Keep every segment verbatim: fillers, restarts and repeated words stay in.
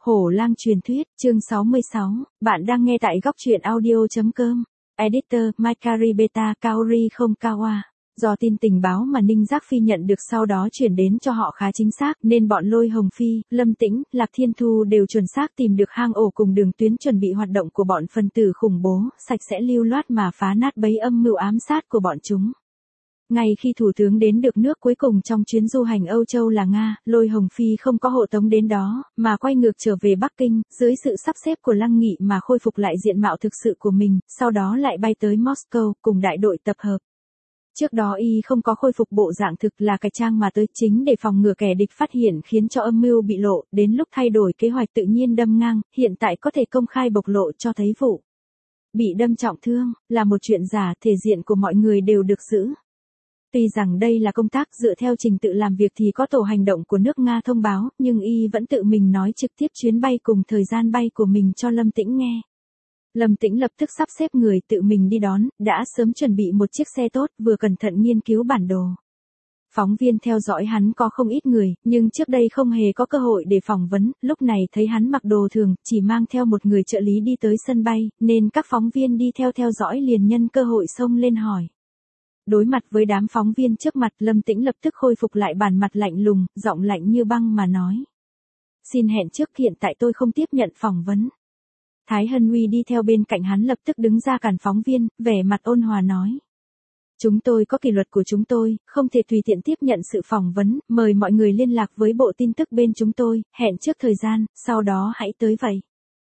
Hổ lang truyền thuyết, chương sáu mươi sáu, bạn đang nghe tại góc truyện audio.com. Editor, Mikari Beta Kaori không Kawa. Do tin tình báo mà Ninh Giác Phi nhận được sau đó chuyển đến cho họ khá chính xác, nên bọn Lôi Hồng Phi, Lâm Tĩnh, Lạc Thiên Thu đều chuẩn xác tìm được hang ổ cùng đường tuyến chuẩn bị hoạt động của bọn phần tử khủng bố, sạch sẽ lưu loát mà phá nát bẫy âm mưu ám sát của bọn chúng. Ngay khi Thủ tướng đến được nước cuối cùng trong chuyến du hành Âu Châu là Nga, Lôi Hồng Phi không có hộ tống đến đó, mà quay ngược trở về Bắc Kinh, dưới sự sắp xếp của Lăng Nghị mà khôi phục lại diện mạo thực sự của mình, sau đó lại bay tới Moscow, cùng đại đội tập hợp. Trước đó y không có khôi phục bộ dạng thực là cải trang mà tới chính để phòng ngừa kẻ địch phát hiện khiến cho âm mưu bị lộ, đến lúc thay đổi kế hoạch tự nhiên đâm ngang, hiện tại có thể công khai bộc lộ cho thấy vụ bị đâm trọng thương, là một chuyện giả, thể diện của mọi người đều được giữ. Tuy rằng đây là công tác dựa theo trình tự làm việc thì có tổ hành động của nước Nga thông báo, nhưng y vẫn tự mình nói trực tiếp chuyến bay cùng thời gian bay của mình cho Lâm Tĩnh nghe. Lâm Tĩnh lập tức sắp xếp người tự mình đi đón, đã sớm chuẩn bị một chiếc xe tốt, vừa cẩn thận nghiên cứu bản đồ. Phóng viên theo dõi hắn có không ít người, nhưng trước đây không hề có cơ hội để phỏng vấn, lúc này thấy hắn mặc đồ thường, chỉ mang theo một người trợ lý đi tới sân bay, nên các phóng viên đi theo theo dõi liền nhân cơ hội xông lên hỏi. Đối mặt với đám phóng viên trước mặt, Lâm Tĩnh lập tức khôi phục lại bản mặt lạnh lùng, giọng lạnh như băng mà nói. Xin hẹn trước, hiện tại tôi không tiếp nhận phỏng vấn. Thái Hân Huy đi theo bên cạnh hắn lập tức đứng ra cản phóng viên, vẻ mặt ôn hòa nói. Chúng tôi có kỷ luật của chúng tôi, không thể tùy tiện tiếp nhận sự phỏng vấn, mời mọi người liên lạc với bộ tin tức bên chúng tôi, hẹn trước thời gian, sau đó hãy tới vậy.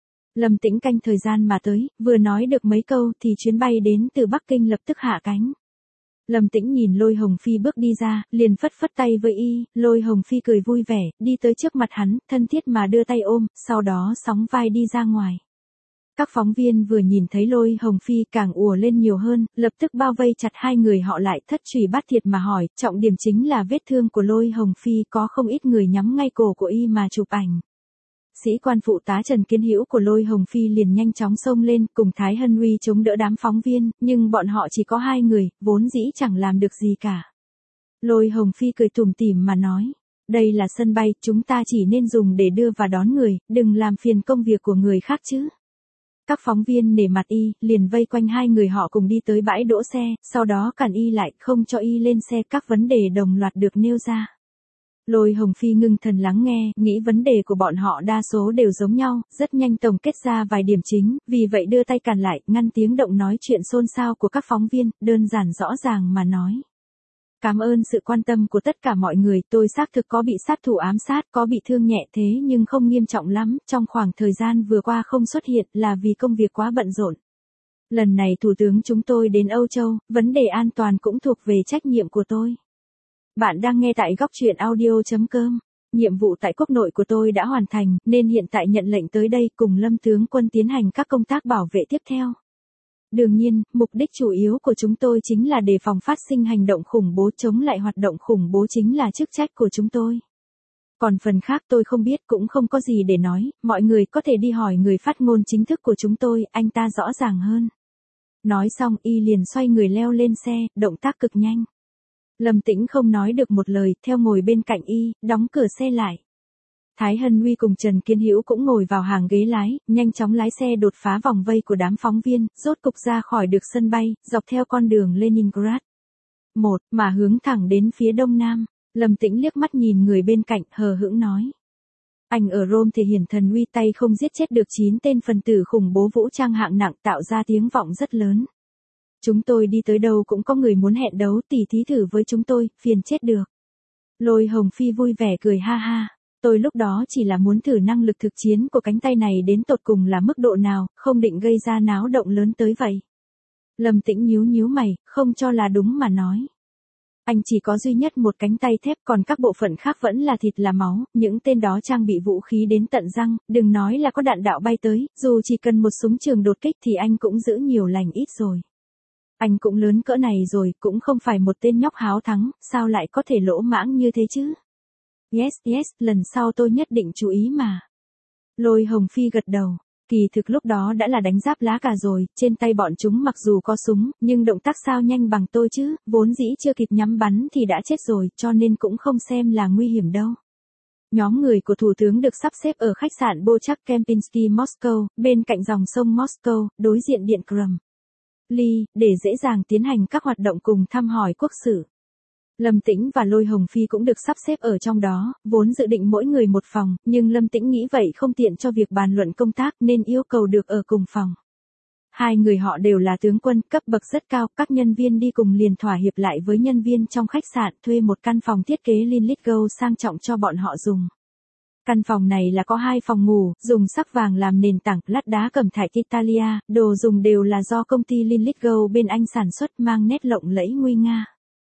Lâm Tĩnh canh thời gian mà tới, vừa nói được mấy câu thì chuyến bay đến từ Bắc Kinh lập tức hạ cánh. Lâm Tĩnh nhìn Lôi Hồng Phi bước đi ra, liền phất phất tay với y, Lôi Hồng Phi cười vui vẻ, đi tới trước mặt hắn, thân thiết mà đưa tay ôm, sau đó sóng vai đi ra ngoài. Các phóng viên vừa nhìn thấy Lôi Hồng Phi càng ùa lên nhiều hơn, lập tức bao vây chặt hai người họ lại, thất trùy bát thiệt mà hỏi, trọng điểm chính là vết thương của Lôi Hồng Phi, có không ít người nhắm ngay cổ của y mà chụp ảnh. Sĩ quan phụ tá Trần Kiến Hữu của Lôi Hồng Phi liền nhanh chóng xông lên, cùng Thái Hân Huy chống đỡ đám phóng viên, nhưng bọn họ chỉ có hai người, vốn dĩ chẳng làm được gì cả. Lôi Hồng Phi cười tủm tỉm mà nói, đây là sân bay, chúng ta chỉ nên dùng để đưa và đón người, đừng làm phiền công việc của người khác chứ. Các phóng viên nể mặt y, liền vây quanh hai người họ cùng đi tới bãi đỗ xe, sau đó cản y lại, không cho y lên xe, các vấn đề đồng loạt được nêu ra. Lôi Hồng Phi ngưng thần lắng nghe, nghĩ vấn đề của bọn họ đa số đều giống nhau, rất nhanh tổng kết ra vài điểm chính, vì vậy đưa tay cản lại, ngăn tiếng động nói chuyện xôn xao của các phóng viên, đơn giản rõ ràng mà nói. Cảm ơn sự quan tâm của tất cả mọi người, tôi xác thực có bị sát thủ ám sát, có bị thương nhẹ thế nhưng không nghiêm trọng lắm, trong khoảng thời gian vừa qua không xuất hiện là vì công việc quá bận rộn. Lần này Thủ tướng chúng tôi đến Âu Châu, vấn đề an toàn cũng thuộc về trách nhiệm của tôi. Bạn đang nghe tại góc truyện audio.com. Nhiệm vụ tại quốc nội của tôi đã hoàn thành, nên hiện tại nhận lệnh tới đây cùng Lâm tướng quân tiến hành các công tác bảo vệ tiếp theo. Đương nhiên, mục đích chủ yếu của chúng tôi chính là đề phòng phát sinh hành động khủng bố, chống lại hoạt động khủng bố chính là chức trách của chúng tôi. Còn phần khác tôi không biết, cũng không có gì để nói, mọi người có thể đi hỏi người phát ngôn chính thức của chúng tôi, anh ta rõ ràng hơn. Nói xong y liền xoay người leo lên xe, động tác cực nhanh. Lâm Tĩnh không nói được một lời, theo ngồi bên cạnh y, đóng cửa xe lại. Thái Hân Huy cùng Trần Kiến Hữu cũng ngồi vào hàng ghế lái, nhanh chóng lái xe đột phá vòng vây của đám phóng viên, rốt cục ra khỏi được sân bay, dọc theo con đường Leningrad. Một, mà hướng thẳng đến phía đông nam. Lâm Tĩnh liếc mắt nhìn người bên cạnh, hờ hững nói. Anh ở Rome thể hiện thần uy, tay không giết chết được chín tên phần tử khủng bố vũ trang hạng nặng, tạo ra tiếng vọng rất lớn. Chúng tôi đi tới đâu cũng có người muốn hẹn đấu, tỉ thí thử với chúng tôi, phiền chết được. Lôi Hồng Phi vui vẻ cười ha ha. Tôi lúc đó chỉ là muốn thử năng lực thực chiến của cánh tay này đến tột cùng là mức độ nào, không định gây ra náo động lớn tới vậy. Lâm Tĩnh nhíu nhíu mày, không cho là đúng mà nói. Anh chỉ có duy nhất một cánh tay thép, còn các bộ phận khác vẫn là thịt là máu, những tên đó trang bị vũ khí đến tận răng, đừng nói là có đạn đạo bay tới, dù chỉ cần một súng trường đột kích thì anh cũng giữ nhiều lành ít rồi. Anh cũng lớn cỡ này rồi, cũng không phải một tên nhóc háo thắng, sao lại có thể lỗ mãng như thế chứ? Yes, yes, lần sau tôi nhất định chú ý mà. Lôi Hồng Phi gật đầu. Kỳ thực lúc đó đã là đánh giáp lá cà rồi, trên tay bọn chúng mặc dù có súng, nhưng động tác sao nhanh bằng tôi chứ, vốn dĩ chưa kịp nhắm bắn thì đã chết rồi, cho nên cũng không xem là nguy hiểm đâu. Nhóm người của Thủ tướng được sắp xếp ở khách sạn Bochak Kempinski Moscow, bên cạnh dòng sông Moscow, đối diện điện Kremlin, để dễ dàng tiến hành các hoạt động cùng thăm hỏi quốc sử. Lâm Tĩnh và Lôi Hồng Phi cũng được sắp xếp ở trong đó, vốn dự định mỗi người một phòng, nhưng Lâm Tĩnh nghĩ vậy không tiện cho việc bàn luận công tác nên yêu cầu được ở cùng phòng. Hai người họ đều là tướng quân, cấp bậc rất cao, các nhân viên đi cùng liền thỏa hiệp lại với nhân viên trong khách sạn thuê một căn phòng thiết kế Linlithgow sang trọng cho bọn họ dùng. Căn phòng này là có hai phòng ngủ, dùng sắc vàng làm nền tảng, lát đá cẩm thạch Italia, đồ dùng đều là do công ty Linlithgow bên Anh sản xuất, mang nét lộng lẫy nguy nga.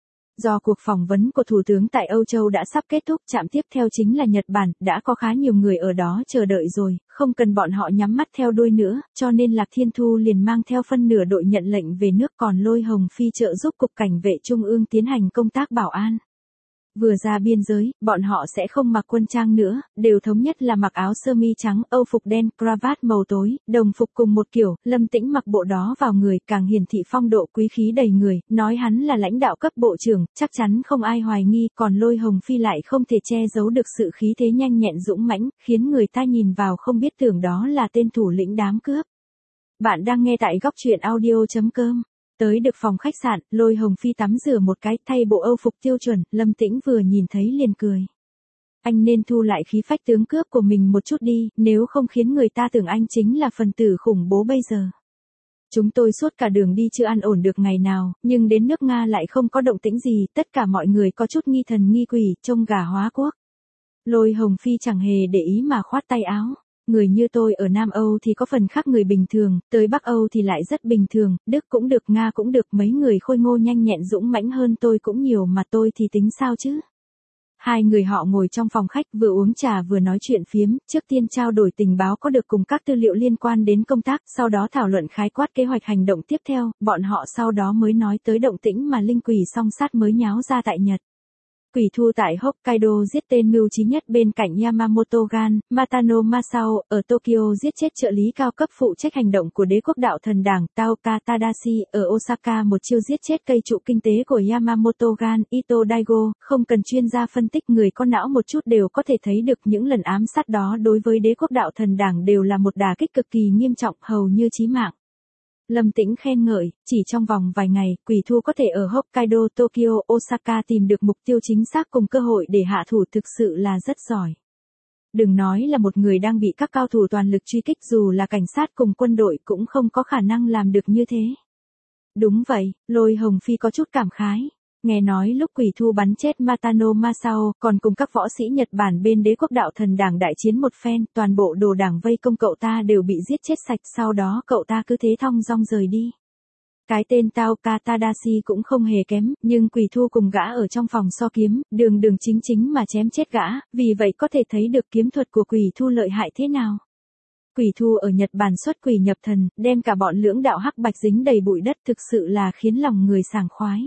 Do cuộc phỏng vấn của Thủ tướng tại Âu Châu đã sắp kết thúc, trạm tiếp theo chính là Nhật Bản, đã có khá nhiều người ở đó chờ đợi rồi, không cần bọn họ nhắm mắt theo đuôi nữa, cho nên Lạc Thiên Thu liền mang theo phân nửa đội nhận lệnh về nước, còn Lôi Hồng Phi trợ giúp Cục Cảnh vệ Trung ương tiến hành công tác bảo an. Vừa ra biên giới, bọn họ sẽ không mặc quân trang nữa, đều thống nhất là mặc áo sơ mi trắng, âu phục đen, cravat màu tối, đồng phục cùng một kiểu, Lâm Tĩnh mặc bộ đó vào người, càng hiển thị phong độ quý khí đầy người, nói hắn là lãnh đạo cấp bộ trưởng, chắc chắn không ai hoài nghi, còn Lôi Hồng Phi lại không thể che giấu được sự khí thế nhanh nhẹn dũng mãnh, khiến người ta nhìn vào không biết tưởng đó là tên thủ lĩnh đám cướp. Bạn đang nghe tại góc truyện audio chấm com. Tới được phòng khách sạn, Lôi Hồng Phi tắm rửa một cái, thay bộ âu phục tiêu chuẩn, Lâm Tĩnh vừa nhìn thấy liền cười. Anh nên thu lại khí phách tướng cướp của mình một chút đi, nếu không khiến người ta tưởng anh chính là phần tử khủng bố bây giờ. Chúng tôi suốt cả đường đi chưa ăn ổn được ngày nào, nhưng đến nước Nga lại không có động tĩnh gì, tất cả mọi người có chút nghi thần nghi quỷ, trông gà hóa quốc. Lôi Hồng Phi chẳng hề để ý mà khoát tay áo. Người như tôi ở Nam Âu thì có phần khác người bình thường, tới Bắc Âu thì lại rất bình thường, Đức cũng được, Nga cũng được, mấy người khôi ngô nhanh nhẹn dũng mãnh hơn tôi cũng nhiều mà tôi thì tính sao chứ. Hai người họ ngồi trong phòng khách vừa uống trà vừa nói chuyện phiếm, trước tiên trao đổi tình báo có được cùng các tư liệu liên quan đến công tác, sau đó thảo luận khái quát kế hoạch hành động tiếp theo, bọn họ sau đó mới nói tới động tĩnh mà linh quỷ song sát mới nháo ra tại Nhật. Quỷ thu tại Hokkaido giết tên mưu trí nhất bên cạnh Yamamoto Gan, Matano Masao, ở Tokyo giết chết trợ lý cao cấp phụ trách hành động của đế quốc đạo thần đảng Taoka Tadashi, ở Osaka một chiêu giết chết cây trụ kinh tế của Yamamoto Gan, Ito Daigo, không cần chuyên gia phân tích, người có não một chút đều có thể thấy được những lần ám sát đó đối với đế quốc đạo thần đảng đều là một đả kích cực kỳ nghiêm trọng, hầu như chí mạng. Lâm Tĩnh khen ngợi, chỉ trong vòng vài ngày, Quỷ Thu có thể ở Hokkaido, Tokyo, Osaka tìm được mục tiêu chính xác cùng cơ hội để hạ thủ, thực sự là rất giỏi. Đừng nói là một người đang bị các cao thủ toàn lực truy kích, dù là cảnh sát cùng quân đội cũng không có khả năng làm được như thế. Đúng vậy, Lôi Hồng Phi có chút cảm khái. Nghe nói lúc Quỷ Thu bắn chết Matano Masao, còn cùng các võ sĩ Nhật Bản bên đế quốc đạo thần đảng đại chiến một phen, toàn bộ đồ đảng vây công cậu ta đều bị giết chết sạch, sau đó cậu ta cứ thế thong dong rời đi. Cái tên Taoka Tadashi cũng không hề kém, nhưng Quỷ Thu cùng gã ở trong phòng so kiếm, đường đường chính chính mà chém chết gã, vì vậy có thể thấy được kiếm thuật của Quỷ Thu lợi hại thế nào. Quỷ Thu ở Nhật Bản xuất quỷ nhập thần, đem cả bọn lưỡng đạo hắc bạch dính đầy bụi đất, thực sự là khiến lòng người sảng khoái.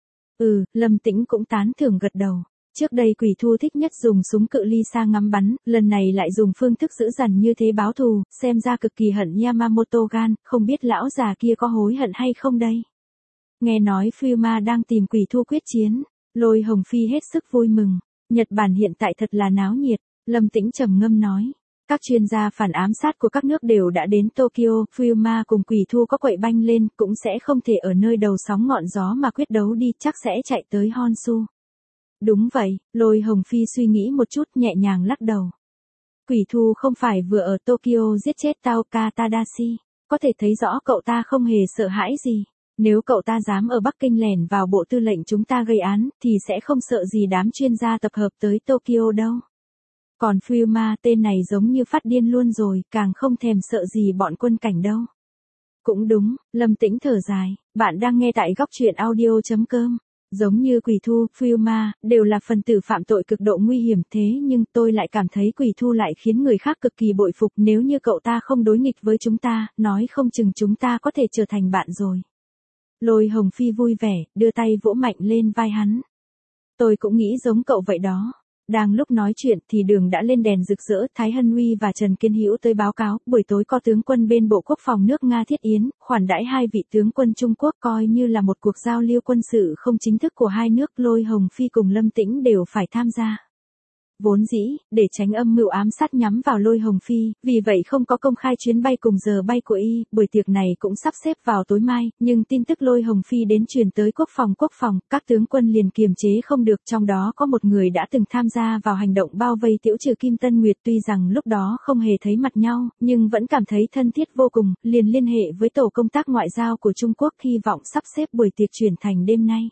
Ừ, Lâm Tĩnh cũng tán thưởng gật đầu. Trước đây Quỷ Thu thích nhất dùng súng cự ly xa ngắm bắn, lần này lại dùng phương thức dữ dằn như thế báo thù, xem ra cực kỳ hận Yamamoto Gan, không biết lão già kia có hối hận hay không đây. Nghe nói Fuma đang tìm Quỷ Thu quyết chiến, Lôi Hồng Phi hết sức vui mừng. Nhật Bản hiện tại thật là náo nhiệt, Lâm Tĩnh trầm ngâm nói. Các chuyên gia phản ám sát của các nước đều đã đến Tokyo, Fuma cùng Quỷ Thu có quậy banh lên, cũng sẽ không thể ở nơi đầu sóng ngọn gió mà quyết đấu đi, chắc sẽ chạy tới Honshu. Đúng vậy, Lôi Hồng Phi suy nghĩ một chút nhẹ nhàng lắc đầu. Quỷ Thu không phải vừa ở Tokyo giết chết Taoka Tadashi, có thể thấy rõ cậu ta không hề sợ hãi gì. Nếu cậu ta dám ở Bắc Kinh lẻn vào bộ tư lệnh chúng ta gây án, thì sẽ không sợ gì đám chuyên gia tập hợp tới Tokyo đâu. Còn Fuma tên này giống như phát điên luôn rồi, càng không thèm sợ gì bọn quân cảnh đâu. Cũng đúng, Lâm Tĩnh thở dài, bạn đang nghe tại góc truyện audio chấm com. Giống như Quỷ Thu, Fuma, đều là phần tử phạm tội cực độ nguy hiểm, thế nhưng tôi lại cảm thấy Quỷ Thu lại khiến người khác cực kỳ bội phục, nếu như cậu ta không đối nghịch với chúng ta, nói không chừng chúng ta có thể trở thành bạn rồi. Lôi Hồng Phi vui vẻ, đưa tay vỗ mạnh lên vai hắn. Tôi cũng nghĩ giống cậu vậy đó. Đang lúc nói chuyện thì đường đã lên đèn rực rỡ, Thái Hân Huy và Trần Kiên Hữu tới báo cáo, buổi tối có tướng quân bên Bộ Quốc phòng nước Nga thiết yến, khoản đãi hai vị tướng quân Trung Quốc, coi như là một cuộc giao lưu quân sự không chính thức của hai nước. Lôi Hồng Phi cùng Lâm Tĩnh đều phải tham gia. vốn dĩ, để tránh âm mưu ám sát nhắm vào Lôi Hồng Phi, vì vậy không có công khai chuyến bay cùng giờ bay của y, buổi tiệc này cũng sắp xếp vào tối mai, nhưng tin tức Lôi Hồng Phi đến truyền tới quốc phòng quốc phòng, các tướng quân liền kiềm chế không được, trong đó có một người đã từng tham gia vào hành động bao vây Tiễu Trừ Kim Tân Nguyệt, tuy rằng lúc đó không hề thấy mặt nhau, nhưng vẫn cảm thấy thân thiết vô cùng, liền liên hệ với tổ công tác ngoại giao của Trung Quốc hy vọng sắp xếp buổi tiệc chuyển thành đêm nay.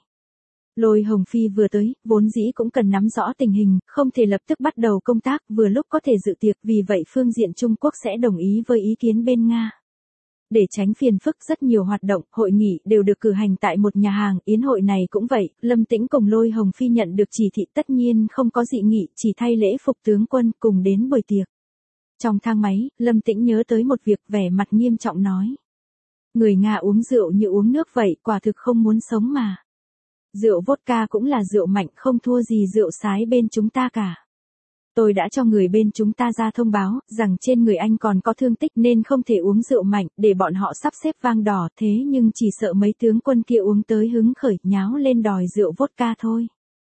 Lôi Hồng Phi vừa tới, vốn dĩ cũng cần nắm rõ tình hình, không thể lập tức bắt đầu công tác, vừa lúc có thể dự tiệc, vì vậy phương diện Trung Quốc sẽ đồng ý với ý kiến bên Nga. Để tránh phiền phức, rất nhiều hoạt động, hội nghị đều được cử hành tại một nhà hàng, yến hội này cũng vậy, Lâm Tĩnh cùng Lôi Hồng Phi nhận được chỉ thị tất nhiên không có dị nghị, chỉ thay lễ phục tướng quân cùng đến buổi tiệc. Trong thang máy, Lâm Tĩnh nhớ tới một việc, vẻ mặt nghiêm trọng nói. Người Nga uống rượu như uống nước vậy, quả thực không muốn sống mà. Rượu vodka cũng là rượu mạnh, không thua gì rượu sái bên chúng ta cả. Tôi đã cho người bên chúng ta ra thông báo, rằng trên người anh còn có thương tích nên không thể uống rượu mạnh, để bọn họ sắp xếp vang đỏ, thế nhưng chỉ sợ mấy tướng quân kia uống tới hứng khởi, nháo lên đòi rượu vodka thôi.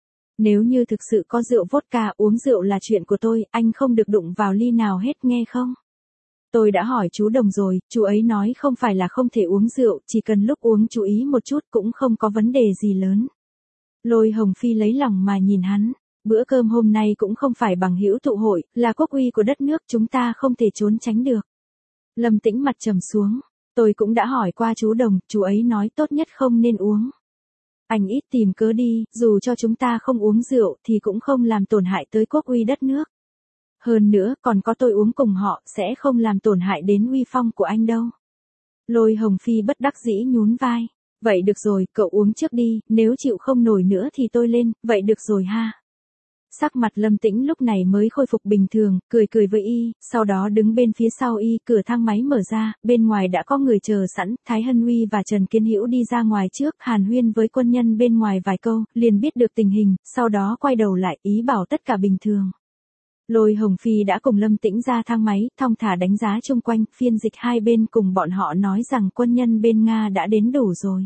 Nếu như thực sự có rượu vodka, uống rượu là chuyện của tôi, anh không được đụng vào ly nào hết, nghe không? Tôi đã hỏi chú Đồng rồi, chú ấy nói không phải là không thể uống rượu, chỉ cần lúc uống chú ý một chút cũng không có vấn đề gì lớn. Lôi Hồng Phi lấy lòng mà nhìn hắn, bữa cơm hôm nay cũng không phải bằng hữu tụ hội, là quốc uy của đất nước, chúng ta không thể trốn tránh được. Lâm Tĩnh mặt trầm xuống, tôi cũng đã hỏi qua chú Đồng, chú ấy nói tốt nhất không nên uống. Anh ít tìm cớ đi, dù cho chúng ta không uống rượu thì cũng không làm tổn hại tới quốc uy đất nước. Hơn nữa, còn có tôi uống cùng họ, sẽ không làm tổn hại đến uy phong của anh đâu. Lôi Hồng Phi bất đắc dĩ nhún vai. Vậy được rồi, cậu uống trước đi, nếu chịu không nổi nữa thì tôi lên, vậy được rồi ha. Sắc mặt Lâm Tĩnh lúc này mới khôi phục bình thường, cười cười với y, sau đó đứng bên phía sau y, cửa thang máy mở ra, bên ngoài đã có người chờ sẵn, Thái Hân Uy và Trần Kiến Hữu đi ra ngoài trước, hàn huyên với quân nhân bên ngoài vài câu, liền biết được tình hình, sau đó quay đầu lại, ý bảo tất cả bình thường. Lôi Hồng Phi đã cùng Lâm Tĩnh ra thang máy, thong thả đánh giá chung quanh, phiên dịch hai bên cùng bọn họ nói rằng quân nhân bên Nga đã đến đủ rồi.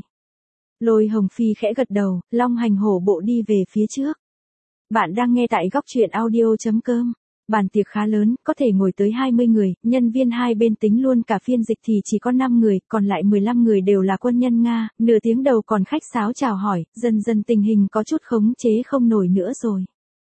Lôi Hồng Phi khẽ gật đầu, long hành hổ bộ đi về phía trước. Bạn đang nghe tại góc truyện audio chấm com. Bàn tiệc khá lớn, có thể ngồi tới hai mươi người, nhân viên hai bên tính luôn cả phiên dịch thì chỉ có năm người, còn lại mười lăm người đều là quân nhân Nga, nửa tiếng đầu còn khách sáo chào hỏi, dần dần tình hình có chút khống chế không nổi nữa rồi.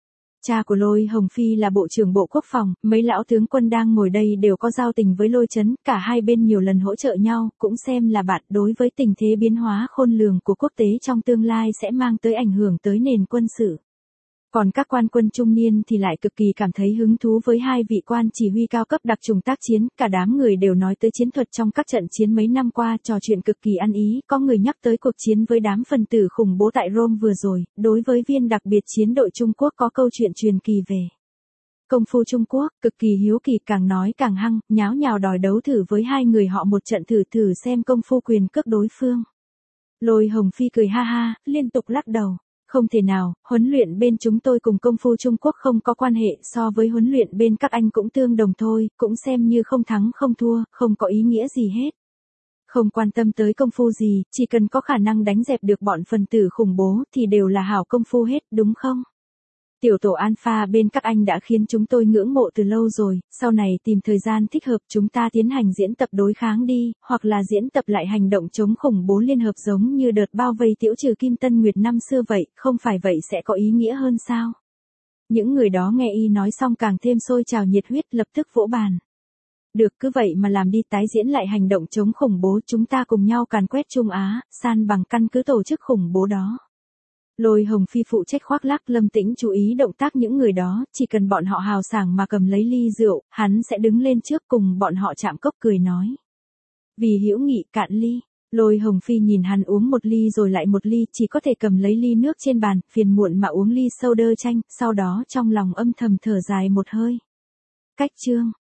Cha của Lôi Hồng Phi là Bộ trưởng Bộ Quốc phòng, mấy lão tướng quân đang ngồi đây đều có giao tình với Lôi Chấn, cả hai bên nhiều lần hỗ trợ nhau, cũng xem là bạn đối với tình thế biến hóa khôn lường của quốc tế trong tương lai sẽ mang tới ảnh hưởng tới nền quân sự. Còn các quan quân trung niên thì lại cực kỳ cảm thấy hứng thú với hai vị quan chỉ huy cao cấp đặc trùng tác chiến, cả đám người đều nói tới chiến thuật trong các trận chiến mấy năm qua, trò chuyện cực kỳ ăn ý, có người nhắc tới cuộc chiến với đám phần tử khủng bố tại Rome vừa rồi, đối với viên đặc biệt chiến đội Trung Quốc có câu chuyện truyền kỳ về công phu Trung Quốc, cực kỳ hiếu kỳ, càng nói càng hăng, nháo nhào đòi đấu thử với hai người họ một trận thử thử xem công phu quyền cước đối phương. Lôi Hồng Phi cười ha ha, liên tục lắc đầu. Không thể nào, huấn luyện bên chúng tôi cùng công phu Trung Quốc không có quan hệ, so với huấn luyện bên các anh cũng tương đồng thôi, cũng xem như không thắng không thua, không có ý nghĩa gì hết. Không quan tâm tới công phu gì, chỉ cần có khả năng đánh dẹp được bọn phần tử khủng bố thì đều là hảo công phu hết, đúng không? Tiểu tổ Alpha bên các anh đã khiến chúng tôi ngưỡng mộ từ lâu rồi, sau này tìm thời gian thích hợp chúng ta tiến hành diễn tập đối kháng đi, hoặc là diễn tập lại hành động chống khủng bố liên hợp giống như đợt bao vây Tiễu Trừ Kim Tân Nguyệt năm xưa vậy, không phải vậy sẽ có ý nghĩa hơn sao? Những người đó nghe y nói xong càng thêm sôi trào nhiệt huyết, lập tức vỗ bàn. Được, cứ vậy mà làm đi, tái diễn lại hành động chống khủng bố, chúng ta cùng nhau càn quét Trung Á, san bằng căn cứ tổ chức khủng bố đó. Lôi Hồng Phi phụ trách khoác lác, Lâm Tĩnh chú ý động tác những người đó, chỉ cần bọn họ hào sảng mà cầm lấy ly rượu, hắn sẽ đứng lên trước cùng bọn họ chạm cốc cười nói. Vì hữu nghị, cạn ly. Lôi Hồng Phi nhìn hắn uống một ly rồi lại một ly, chỉ có thể cầm lấy ly nước trên bàn, phiền muộn mà uống ly soda chanh, sau đó trong lòng âm thầm thở dài một hơi. Cách chương.